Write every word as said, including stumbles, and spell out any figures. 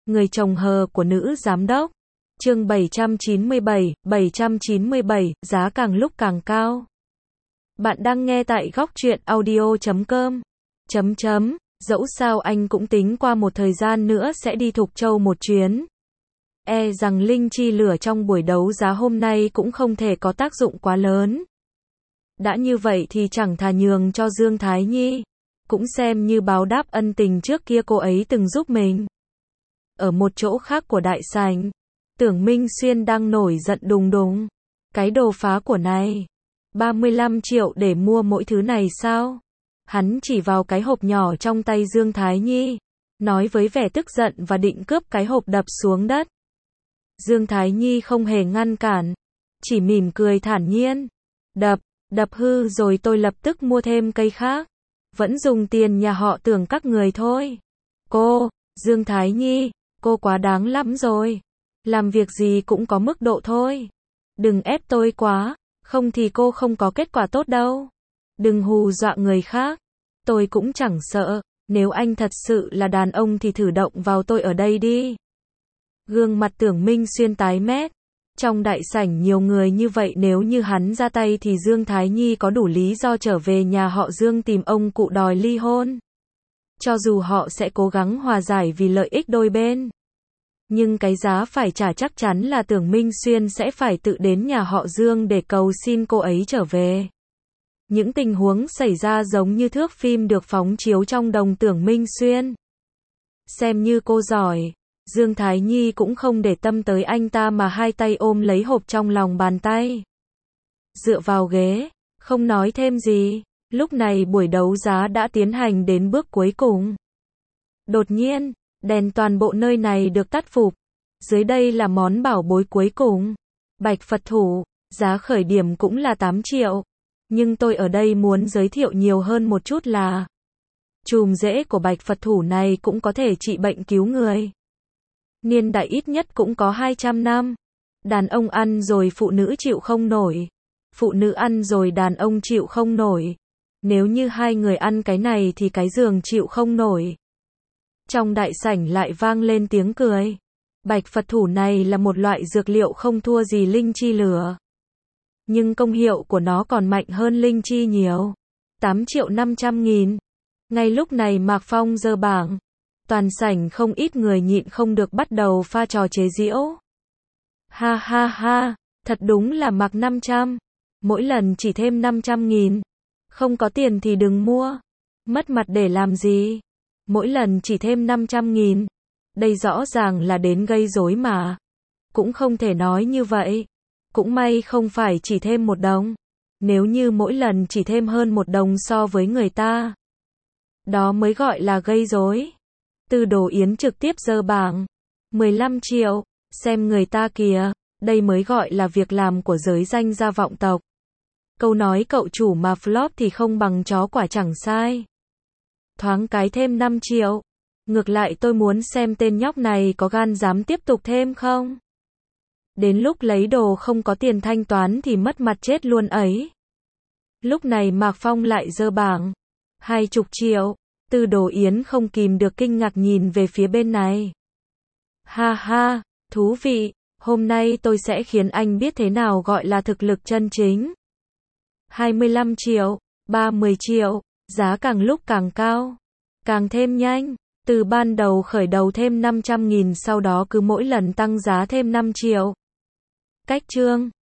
Người chồng hờ của nữ giám đốc. Chương bảy trăm chín mươi bảy, bảy trăm chín mươi bảy, giá càng lúc càng cao. Bạn đang nghe tại góc truyện audio chấm com. Chấm chấm, dẫu sao anh cũng tính qua một thời gian nữa sẽ đi Thục Châu một chuyến. E rằng linh chi lửa trong buổi đấu giá hôm nay cũng không thể có tác dụng quá lớn. Đã như vậy thì chẳng thà nhường cho Dương Thái Nhi, cũng xem như báo đáp ân tình trước kia cô ấy từng giúp mình. Ở một chỗ khác của đại sảnh, Tưởng Minh Xuyên đang nổi giận đùng đùng. Cái đồ phá của này, ba mươi lăm triệu để mua mỗi thứ này sao? Hắn chỉ vào cái hộp nhỏ trong tay Dương Thái Nhi, nói với vẻ tức giận và định cướp cái hộp đập xuống đất. Dương Thái Nhi không hề ngăn cản, chỉ mỉm cười thản nhiên. Đập, đập hư rồi tôi lập tức mua thêm cây khác. Vẫn dùng tiền nhà họ Tưởng các người thôi. Cô, Dương Thái Nhi, cô quá đáng lắm rồi. Làm việc gì cũng có mức độ thôi. Đừng ép tôi quá, không thì cô không có kết quả tốt đâu. Đừng hù dọa người khác. Tôi cũng chẳng sợ, nếu anh thật sự là đàn ông thì thử động vào tôi ở đây đi. Gương mặt Tưởng Minh Xuyên tái mét. Trong đại sảnh nhiều người như vậy, nếu như hắn ra tay thì Dương Thái Nhi có đủ lý do trở về nhà họ Dương tìm ông cụ đòi ly hôn. Cho dù họ sẽ cố gắng hòa giải vì lợi ích đôi bên, nhưng cái giá phải trả chắc chắn là Tưởng Minh Xuyên sẽ phải tự đến nhà họ Dương để cầu xin cô ấy trở về. Những tình huống xảy ra giống như thước phim được phóng chiếu trong đầu Tưởng Minh Xuyên. Xem như cô giỏi, Dương Thái Nhi cũng không để tâm tới anh ta mà hai tay ôm lấy hộp trong lòng bàn tay. Dựa vào ghế, không nói thêm gì. Lúc này buổi đấu giá đã tiến hành đến bước cuối cùng. Đột nhiên, đèn toàn bộ nơi này được tắt phục. Dưới đây là món bảo bối cuối cùng. Bạch Phật thủ, giá khởi điểm cũng là tám triệu. Nhưng tôi ở đây muốn giới thiệu nhiều hơn một chút là chùm rễ của Bạch Phật thủ này cũng có thể trị bệnh cứu người. Niên đại ít nhất cũng có hai trăm năm. Đàn ông ăn rồi phụ nữ chịu không nổi. Phụ nữ ăn rồi đàn ông chịu không nổi. Nếu như hai người ăn cái này thì cái giường chịu không nổi. Trong đại sảnh lại vang lên tiếng cười. Bạch Phật thủ này là một loại dược liệu không thua gì linh chi lửa. Nhưng công hiệu của nó còn mạnh hơn linh chi nhiều. tám triệu năm trăm nghìn. Ngay lúc này Mạc Phong giơ bảng. Toàn sảnh không ít người nhịn không được bắt đầu pha trò chế giễu. Ha ha ha, thật đúng là Mạc năm trăm. Mỗi lần chỉ thêm năm trăm nghìn. Không có tiền thì đừng mua. Mất mặt để làm gì? Mỗi lần chỉ thêm năm trăm nghìn. Đây rõ ràng là đến gây rối mà. Cũng không thể nói như vậy. Cũng may không phải chỉ thêm một đồng. Nếu như mỗi lần chỉ thêm hơn một đồng so với người ta, đó mới gọi là gây rối. Từ Đồ Yến trực tiếp giơ bảng. mười lăm triệu. Xem người ta kìa. Đây mới gọi là việc làm của giới danh gia vọng tộc. Câu nói cậu chủ mà flop thì không bằng chó quả chẳng sai. Thoáng cái thêm năm triệu. Ngược lại tôi muốn xem tên nhóc này có gan dám tiếp tục thêm không. Đến lúc lấy đồ không có tiền thanh toán thì mất mặt chết luôn ấy. Lúc này Mạc Phong lại giơ bảng. Hai chục triệu. Từ Đồ Yến không kìm được kinh ngạc nhìn về phía bên này. Ha ha, thú vị. Hôm nay tôi sẽ khiến anh biết thế nào gọi là thực lực chân chính. hai mươi lăm triệu, ba mươi triệu, giá càng lúc càng cao, càng thêm nhanh. Từ ban đầu khởi đầu thêm năm trăm nghìn, sau đó cứ mỗi lần tăng giá thêm năm triệu. Cách chương